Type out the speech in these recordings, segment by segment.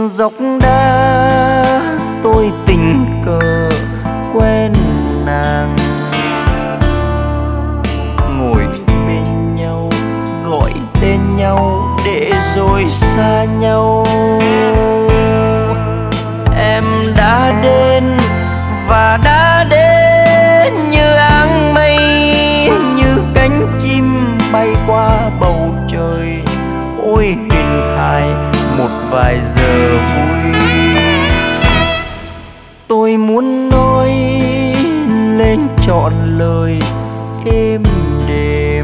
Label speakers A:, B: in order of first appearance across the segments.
A: dốc đá tôi tình cờ quen nàng, ngồi bên nhau gọi tên nhau để rồi xa nhau. Em đã đến và đã đến như áng mây, như cánh chim bay qua bầu trời. Ôi hình hài một vài giờ vui, tôi muốn nói lên trọn lời êm đềm,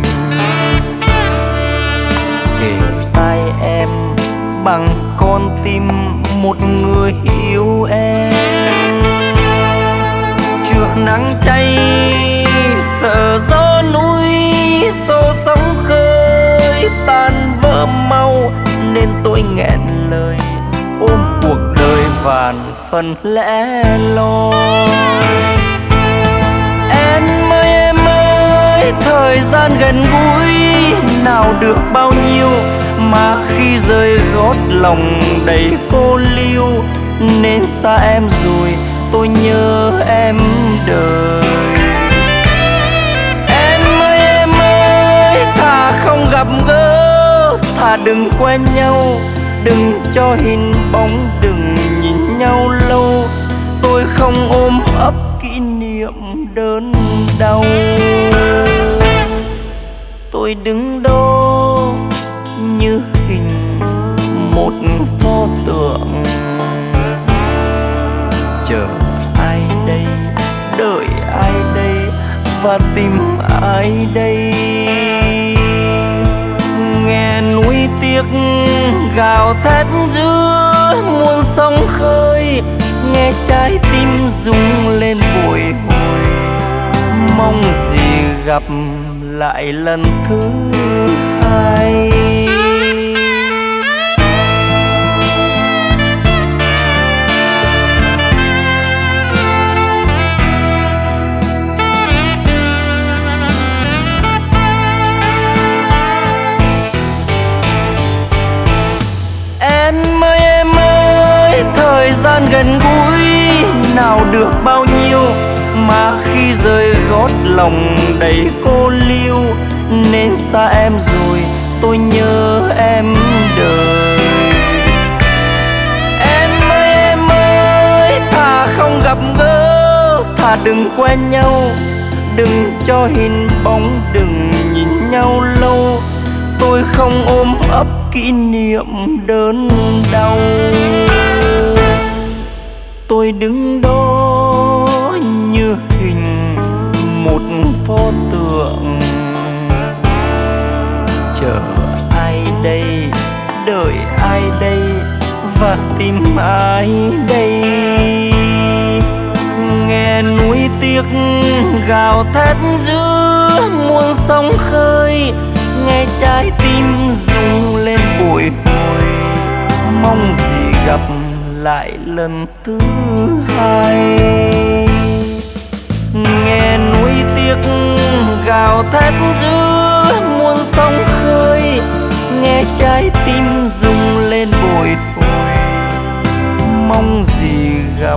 A: kể tai em bằng con tim một người yêu em. Chưa nắng cháy sợ gió núi, xô sóng khơi tan vỡ mau, nên tôi nghẹn lời ôm cuộc đời vàn phần lẻ loi. Em ơi thời gian gần gũi nào được bao nhiêu, mà khi rơi gót lòng đầy cô liêu. Nên xa em rồi tôi nhớ em đời. Em ơi thà không gặp gỡ, thà đừng quen nhau, đừng cho hình bóng, đừng nhìn nhau lâu. Tôi không ôm ấp kỷ niệm đớn đau. Tôi đứng đó như hình một pho tượng, chờ ai đây, đợi ai đây, và tìm ai đây. Nghe núi tiếc gào thét giữa muôn sóng khơi, nghe trái tim rung lên bồi hồi. Mong gì gặp lại lần thứ hai. Em ơi thời gian gần gũi nào được bao nhiêu, mà khi rơi gót lòng đầy cô liêu. Nên xa em rồi tôi nhớ em đời. Em ơi thà không gặp gỡ, thà đừng quen nhau, đừng cho hình bóng, đừng nhìn nhau lâu. Tôi không ôm ấp kỷ niệm đớn đau. Tôi đứng đó như hình một pho tượng, chờ ai đây, đợi ai đây, và tìm ai đây. Nghe núi tiếc gào thét giữa muôn sóng khơi, nghe trái tim rung lên bồi hồi. Mong gì gặp lại lần thứ hai. Nghe núi tiếc gào thét giữa muôn sóng khơi, nghe trái tim rung lên bồi hồi. Mong gì gặp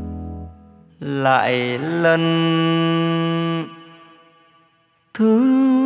A: lại lần thứ